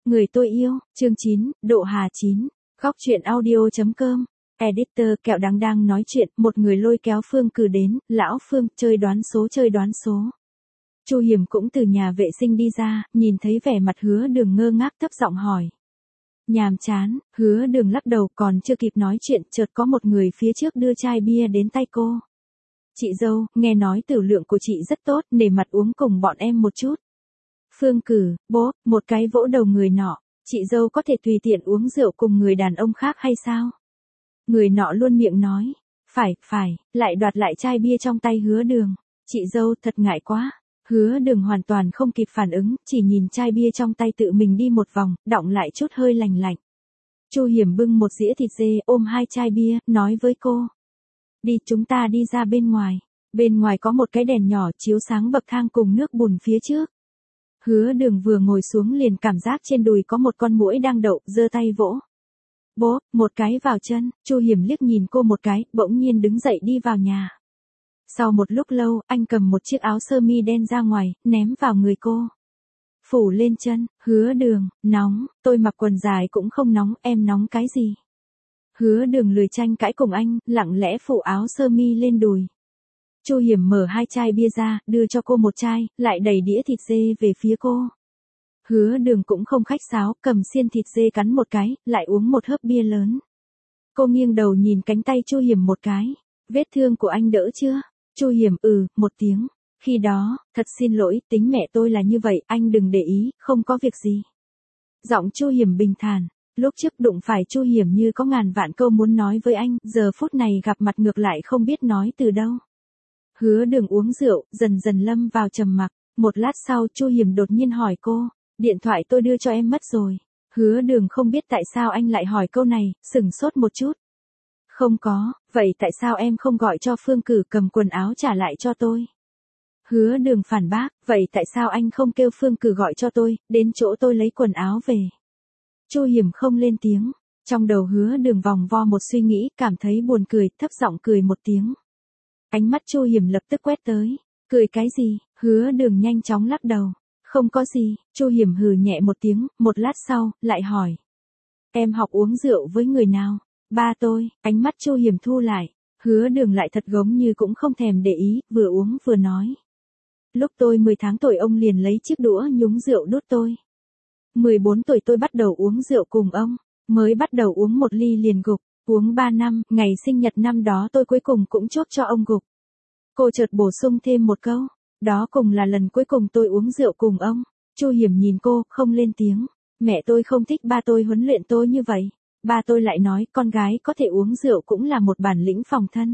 Người tôi yêu, chương 9, Độ Hà 9, Góc truyện audio.com, editor Kẹo Đắng đang nói chuyện, một người lôi kéo Phương Cử đến, lão Phương, chơi đoán số chơi đoán số. Chu Hiểm cũng từ nhà vệ sinh đi ra, nhìn thấy vẻ mặt Hứa Đường ngơ ngác thấp giọng hỏi. Nhàm chán, Hứa Đường lắc đầu còn chưa kịp nói chuyện, chợt có một người phía trước đưa chai bia đến tay cô. Chị dâu, nghe nói tử lượng của chị rất tốt, nể mặt uống cùng bọn em một chút. Phương Cử, bố, một cái vỗ đầu người nọ, chị dâu có thể tùy tiện uống rượu cùng người đàn ông khác hay sao? Người nọ luôn miệng nói, phải, lại đoạt lại chai bia trong tay Hứa Đường. Chị dâu thật ngại quá. Hứa Đường hoàn toàn không kịp phản ứng, chỉ nhìn chai bia trong tay tự mình đi một vòng, đọng lại chút hơi lành lạnh. Chu Hiểm bưng một dĩa thịt dê ôm hai chai bia, nói với cô. Đi, chúng ta đi ra bên ngoài. Bên ngoài có một cái đèn nhỏ chiếu sáng bậc thang cùng nước bùn phía trước. Hứa Đường vừa ngồi xuống liền cảm giác trên đùi có một con muỗi đang đậu, giơ tay vỗ. Bố, một cái vào chân. Chu Hiểm liếc nhìn cô một cái, bỗng nhiên đứng dậy đi vào nhà. Sau một lúc lâu, anh cầm một chiếc áo sơ mi đen ra ngoài, ném vào người cô. Phủ lên chân. Hứa Đường, nóng, tôi mặc quần dài cũng không nóng, em nóng cái gì? Hứa Đường lười tranh cãi cùng anh, lặng lẽ phủ áo sơ mi lên đùi. Chu Hiểm mở hai chai bia ra, đưa cho cô một chai, lại đẩy đĩa thịt dê về phía cô. Hứa Đường cũng không khách sáo, cầm xiên thịt dê cắn một cái, lại uống một hớp bia lớn. Cô nghiêng đầu nhìn cánh tay Chu Hiểm một cái. Vết thương của anh đỡ chưa? Chu Hiểm một tiếng. Khi đó, thật xin lỗi, tính mẹ tôi là như vậy, anh đừng để ý, không có việc gì. Giọng Chu Hiểm bình thản. Lúc trước đụng phải Chu Hiểm như có ngàn vạn câu muốn nói với anh, giờ phút này gặp mặt ngược lại không biết nói từ đâu. Hứa Đường uống rượu, dần dần lâm vào trầm mặc. Một lát sau Chu Hiểm đột nhiên hỏi cô, điện thoại tôi đưa cho em mất rồi. Hứa Đường không biết tại sao anh lại hỏi câu này, sửng sốt một chút. Không có, vậy tại sao em không gọi cho Phương Cử cầm quần áo trả lại cho tôi? Hứa Đường phản bác, vậy tại sao anh không kêu Phương Cử gọi cho tôi, đến chỗ tôi lấy quần áo về? Chu Hiểm không lên tiếng, trong đầu Hứa Đường vòng vo một suy nghĩ, cảm thấy buồn cười, thấp giọng cười một tiếng. Ánh mắt Chu Hiểm lập tức quét tới, cười cái gì? Hứa Đường nhanh chóng lắc đầu, không có gì. Chu Hiểm hừ nhẹ một tiếng, một lát sau, lại hỏi. Em học uống rượu với người nào? Ba tôi. Ánh mắt Chu Hiểm thu lại, Hứa Đường lại thật giống như cũng không thèm để ý, vừa uống vừa nói. Lúc tôi 10 tháng tuổi ông liền lấy chiếc đũa nhúng rượu đút tôi. 14 tuổi tôi bắt đầu uống rượu cùng ông, mới bắt đầu uống một ly liền gục, uống 3 năm, ngày sinh nhật năm đó tôi cuối cùng cũng chốt cho ông gục. Cô chợt bổ sung thêm một câu, đó cùng là lần cuối cùng tôi uống rượu cùng ông. Chu Hiểm nhìn cô, không lên tiếng. Mẹ tôi không thích ba tôi huấn luyện tôi như vậy. Ba tôi lại nói con gái có thể uống rượu cũng là một bản lĩnh phòng thân.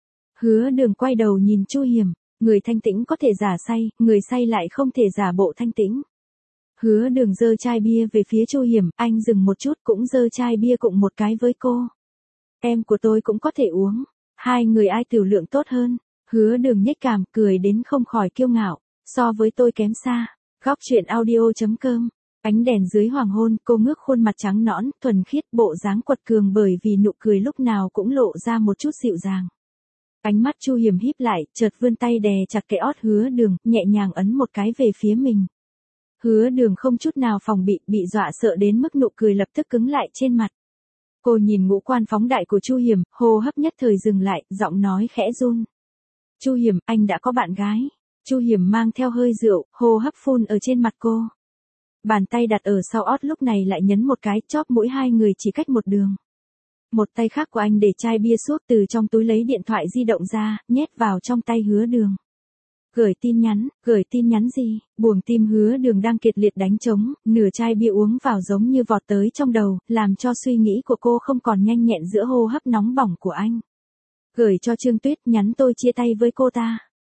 Hứa Đường quay đầu nhìn Chu Hiểm, người thanh tĩnh có thể giả say, người say lại không thể giả bộ thanh tĩnh. Hứa Đường giơ chai bia về phía Chu Hiểm, anh dừng một chút cũng giơ chai bia cùng một cái với cô. Em của tôi cũng có thể uống, hai người ai tiểu lượng tốt hơn? Hứa Đường nhếch cằm, cười đến không khỏi kiêu ngạo, so với tôi kém xa. Góc truyện audio.com. Ánh đèn dưới hoàng hôn, cô ngước khuôn mặt trắng nõn, thuần khiết, bộ dáng quật cường bởi vì nụ cười lúc nào cũng lộ ra một chút dịu dàng. Ánh mắt Chu Hiểm híp lại, chợt vươn tay đè chặt cái ót Hứa Đường, nhẹ nhàng ấn một cái về phía mình. Hứa Đường không chút nào phòng bị dọa sợ đến mức nụ cười lập tức cứng lại trên mặt. Cô nhìn ngũ quan phóng đại của Chu Hiểm, hô hấp nhất thời dừng lại, giọng nói khẽ run. Chu Hiểm, anh đã có bạn gái. Chu Hiểm mang theo hơi rượu, hô hấp phun ở trên mặt cô. Bàn tay đặt ở sau ót lúc này lại nhấn một cái, chóp mũi hai người chỉ cách một đường. Một tay khác của anh để chai bia suốt từ trong túi lấy điện thoại di động ra, nhét vào trong tay Hứa Đường. Gửi tin nhắn gì? Buồng tim Hứa Đường đang kiệt liệt đánh trống, nửa chai bia uống vào giống như vọt tới trong đầu, làm cho suy nghĩ của cô không còn nhanh nhẹn giữa hô hấp nóng bỏng của anh. Gửi cho Trương Tuyết, nhắn tôi chia tay với cô ta.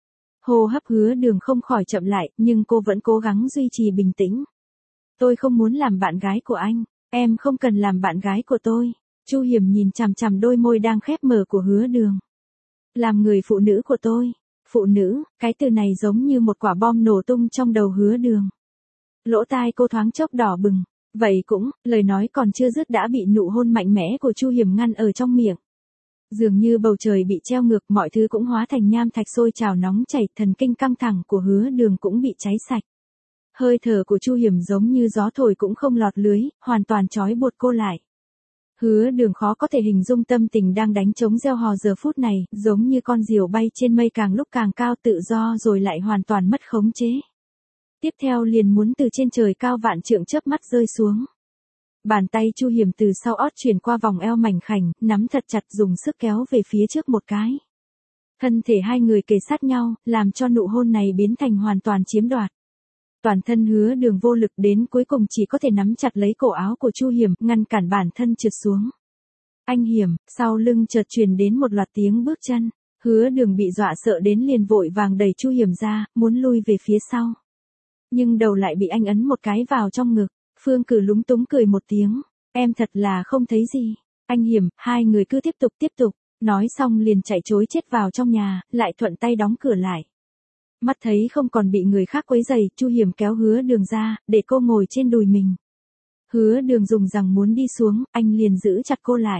Hô hấp Hứa Đường không khỏi chậm lại, nhưng cô vẫn cố gắng duy trì bình tĩnh. Tôi không muốn làm bạn gái của anh, em không cần làm bạn gái của tôi. Chu Hiểm nhìn chằm chằm đôi môi đang khép mở của Hứa Đường. Làm người phụ nữ của tôi. Phụ nữ, cái từ này giống như một quả bom nổ tung trong đầu Hứa Đường. Lỗ tai cô thoáng chốc đỏ bừng. Vậy cũng, lời nói còn chưa dứt đã bị nụ hôn mạnh mẽ của Chu Hiểm ngăn ở trong miệng. Dường như bầu trời bị treo ngược, mọi thứ cũng hóa thành nham thạch sôi trào nóng chảy, thần kinh căng thẳng của Hứa Đường cũng bị cháy sạch. Hơi thở của Chu Hiểm giống như gió thổi cũng không lọt lưới, hoàn toàn trói buộc cô lại. Hứa Đường khó có thể hình dung tâm tình đang đánh trống reo hò giờ phút này, giống như con diều bay trên mây càng lúc càng cao tự do rồi lại hoàn toàn mất khống chế. Tiếp theo liền muốn từ trên trời cao vạn trượng chớp mắt rơi xuống. Bàn tay Chu Hiểm từ sau ót chuyển qua vòng eo mảnh khảnh, nắm thật chặt dùng sức kéo về phía trước một cái. Thân thể hai người kề sát nhau, làm cho nụ hôn này biến thành hoàn toàn chiếm đoạt. Toàn thân Hứa Đường vô lực đến cuối cùng chỉ có thể nắm chặt lấy cổ áo của Chu Hiểm, ngăn cản bản thân trượt xuống. Anh Hiểm, sau lưng chợt truyền đến một loạt tiếng bước chân. Hứa Đường bị dọa sợ đến liền vội vàng đẩy Chu Hiểm ra, muốn lui về phía sau. Nhưng đầu lại bị anh ấn một cái vào trong ngực. Phương Cử lúng túng cười một tiếng. Em thật là không thấy gì. Anh Hiểm, hai người cứ tiếp tục. Nói xong liền chạy trối chết vào trong nhà, lại thuận tay đóng cửa lại. Mắt thấy không còn bị người khác quấy rầy, Chu Hiểm kéo Hứa Đường ra, để cô ngồi trên đùi mình. Hứa Đường dùng rằng muốn đi xuống, anh liền giữ chặt cô lại.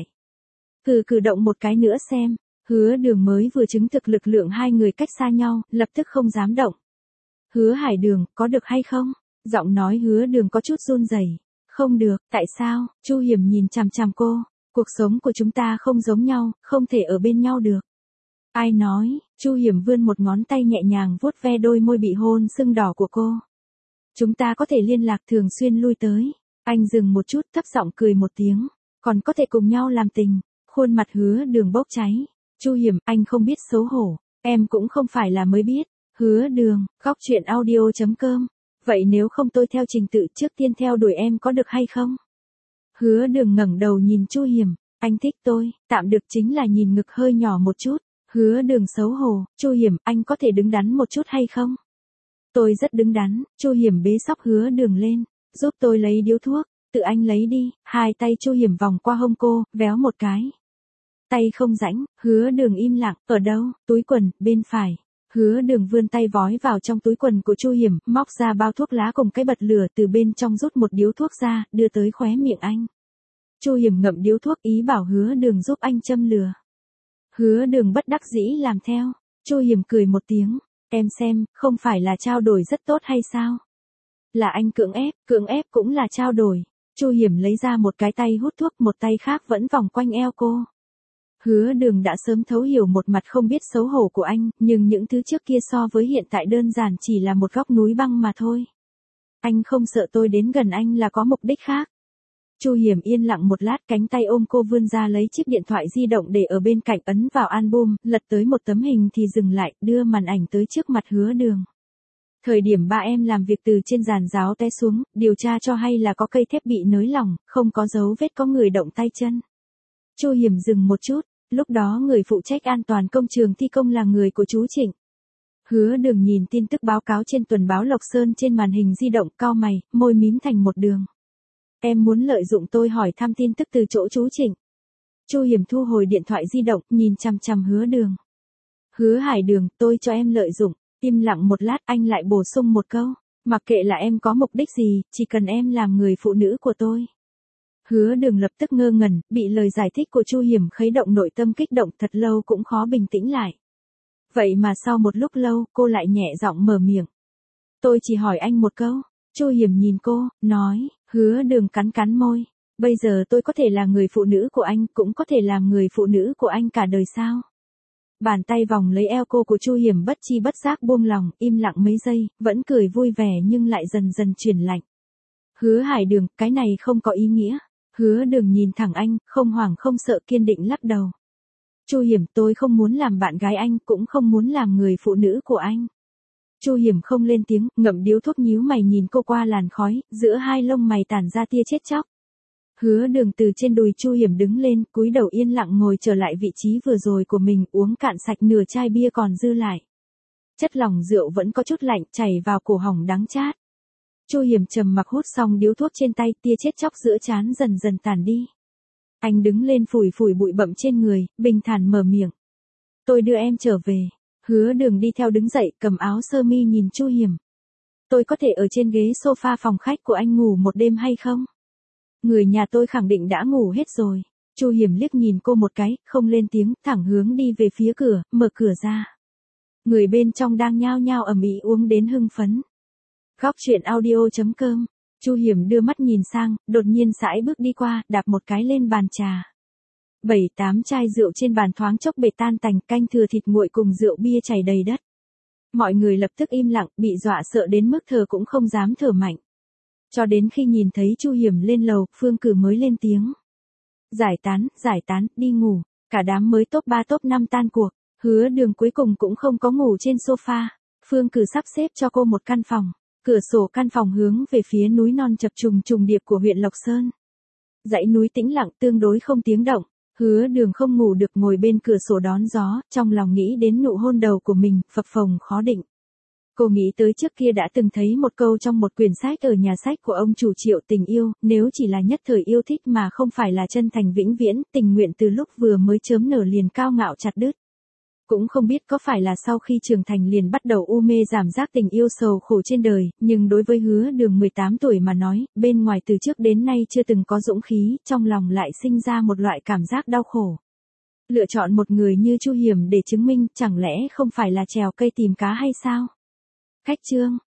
Cử động một cái nữa xem. Hứa Đường mới vừa chứng thực lực lượng hai người cách xa nhau, lập tức không dám động. Hứa Hải Đường, có được hay không? Giọng nói Hứa Đường có chút run rẩy. Không được, tại sao? Chu Hiểm nhìn chằm chằm cô. Cuộc sống của chúng ta không giống nhau, không thể ở bên nhau được. Ai nói? Chu Hiểm vươn một ngón tay nhẹ nhàng vuốt ve đôi môi bị hôn sưng đỏ của cô. Chúng ta có thể liên lạc thường xuyên lui tới. Anh dừng một chút thấp giọng cười một tiếng. Còn có thể cùng nhau làm tình. Khuôn mặt Hứa Đường bốc cháy. Chu Hiểm, anh không biết xấu hổ. Em cũng không phải là mới biết. Hứa Đường, khóc chuyện audio.com. Vậy nếu không tôi theo trình tự trước tiên theo đuổi em có được hay không? Hứa Đường ngẩng đầu nhìn Chu Hiểm. Anh thích tôi, tạm được chính là nhìn ngực hơi nhỏ một chút. Hứa Đường xấu hổ. Chu Hiểm, anh có thể đứng đắn một chút hay không? Tôi rất đứng đắn. Chu Hiểm bế xóc Hứa Đường lên. Giúp tôi lấy điếu thuốc. Tự anh lấy đi. Hai tay Chu Hiểm vòng qua hông cô, véo một cái. Tay không rãnh. Hứa Đường im lặng. Ở đâu? Túi quần, bên phải. Hứa Đường vươn tay vói vào trong túi quần của Chu Hiểm, móc ra bao thuốc lá cùng cái bật lửa từ bên trong rút một điếu thuốc ra, đưa tới khóe miệng anh. Chu Hiểm ngậm điếu thuốc ý bảo Hứa Đường giúp anh châm lửa. Hứa Đường bất đắc dĩ làm theo. Chu Hiểm cười một tiếng. Em xem, không phải là trao đổi rất tốt hay sao? Là anh cưỡng ép cũng là trao đổi. Chu Hiểm lấy ra một cái tay hút thuốc, một tay khác vẫn vòng quanh eo cô. Hứa Đường đã sớm thấu hiểu một mặt không biết xấu hổ của anh, nhưng những thứ trước kia so với hiện tại đơn giản chỉ là một góc núi băng mà thôi. Anh không sợ tôi đến gần anh là có mục đích khác. Chu Hiểm yên lặng một lát, cánh tay ôm cô vươn ra lấy chiếc điện thoại di động để ở bên cạnh, ấn vào album, lật tới một tấm hình thì dừng lại, đưa màn ảnh tới trước mặt Hứa Đường. Thời điểm ba em làm việc từ trên giàn giáo té xuống, điều tra cho hay là có cây thép bị nới lỏng, không có dấu vết có người động tay chân. Chu Hiểm dừng một chút, lúc đó người phụ trách an toàn công trường thi công là người của chú Trịnh. Hứa Đường nhìn tin tức báo cáo trên tuần báo Lộc Sơn trên màn hình di động, cau mày, môi mím thành một đường. Em muốn lợi dụng tôi hỏi thăm tin tức từ chỗ chú Trịnh. Chu Hiểm thu hồi điện thoại di động, nhìn chằm chằm Hứa Đường. Hứa Hải Đường, tôi cho em lợi dụng. Im lặng một lát, anh lại bổ sung một câu. Mặc kệ là em có mục đích gì, chỉ cần em làm người phụ nữ của tôi. Hứa Đường lập tức ngơ ngẩn, bị lời giải thích của Chu Hiểm khuấy động nội tâm, kích động thật lâu cũng khó bình tĩnh lại. Vậy mà sau một lúc lâu, cô lại nhẹ giọng mở miệng. Tôi chỉ hỏi anh một câu. Chu Hiểm nhìn cô, nói. Hứa Đường cắn cắn môi. Bây giờ tôi có thể là người phụ nữ của anh, cũng có thể làm người phụ nữ của anh cả đời sao? Bàn tay vòng lấy eo cô của Chu Hiểm bất chi bất giác buông lòng, im lặng mấy giây, vẫn cười vui vẻ nhưng lại dần dần chuyển lạnh. Hứa Hải Đường, cái này không có ý nghĩa. Hứa Đường nhìn thẳng anh, không hoảng không sợ, kiên định lắc đầu. Chu Hiểm, tôi không muốn làm bạn gái anh, cũng không muốn làm người phụ nữ của anh. Chu Hiểm không lên tiếng, ngậm điếu thuốc nhíu mày nhìn cô qua làn khói, giữa hai lông mày tản ra tia chết chóc. Hứa Đường từ trên đùi Chu Hiểm đứng lên, cúi đầu yên lặng ngồi trở lại vị trí vừa rồi của mình, uống cạn sạch nửa chai bia còn dư lại. Chất lỏng rượu vẫn có chút lạnh chảy vào cổ họng đắng chát. Chu Hiểm trầm mặc hút xong điếu thuốc trên tay, tia chết chóc giữa trán dần dần tàn đi. Anh đứng lên phủi phủi bụi bặm trên người, bình thản mở miệng. Tôi đưa em trở về. Hứa Đường đi theo đứng dậy, cầm áo sơ mi nhìn Chu Hiểm. Tôi có thể ở trên ghế sofa phòng khách của anh ngủ một đêm hay không? Người nhà tôi khẳng định đã ngủ hết rồi. Chu Hiểm liếc nhìn cô một cái, không lên tiếng, thẳng hướng đi về phía cửa, mở cửa ra. Người bên trong đang nhao nhao ầm ĩ uống đến hưng phấn. Góc chuyện audio.com. Chu Hiểm đưa mắt nhìn sang, đột nhiên sải bước đi qua, đạp một cái lên bàn trà. 7-8 chai rượu trên bàn thoáng chốc bể tan tành, canh thừa thịt nguội cùng rượu bia chảy đầy đất. Mọi người lập tức im lặng, bị dọa sợ đến mức thở cũng không dám thở mạnh. Cho đến khi nhìn thấy Chu Hiểm lên lầu, Phương Cử mới lên tiếng. Giải tán, đi ngủ. Cả đám mới top 3 top 5 tan cuộc. Hứa Đường cuối cùng cũng không có ngủ trên sofa. Phương Cử sắp xếp cho cô một căn phòng. Cửa sổ căn phòng hướng về phía núi non chập trùng điệp của huyện Lộc Sơn. Dãy núi tĩnh lặng tương đối không tiếng động. Hứa Đường không ngủ được ngồi bên cửa sổ đón gió, trong lòng nghĩ đến nụ hôn đầu của mình, phập phồng khó định. Cô nghĩ tới trước kia đã từng thấy một câu trong một quyển sách ở nhà sách của ông chủ Triệu Tình yêu, nếu chỉ là nhất thời yêu thích mà không phải là chân thành vĩnh viễn, tình nguyện từ lúc vừa mới chớm nở liền cao ngạo chặt đứt. Cũng không biết có phải là sau khi trưởng thành liền bắt đầu u mê giảm giác tình yêu sầu khổ trên đời, nhưng đối với Hứa Đường 18 tuổi mà nói, bên ngoài từ trước đến nay chưa từng có dũng khí, trong lòng lại sinh ra một loại cảm giác đau khổ. Lựa chọn một người như Chu Hiểm để chứng minh, chẳng lẽ không phải là trèo cây tìm cá hay sao? Khách chương.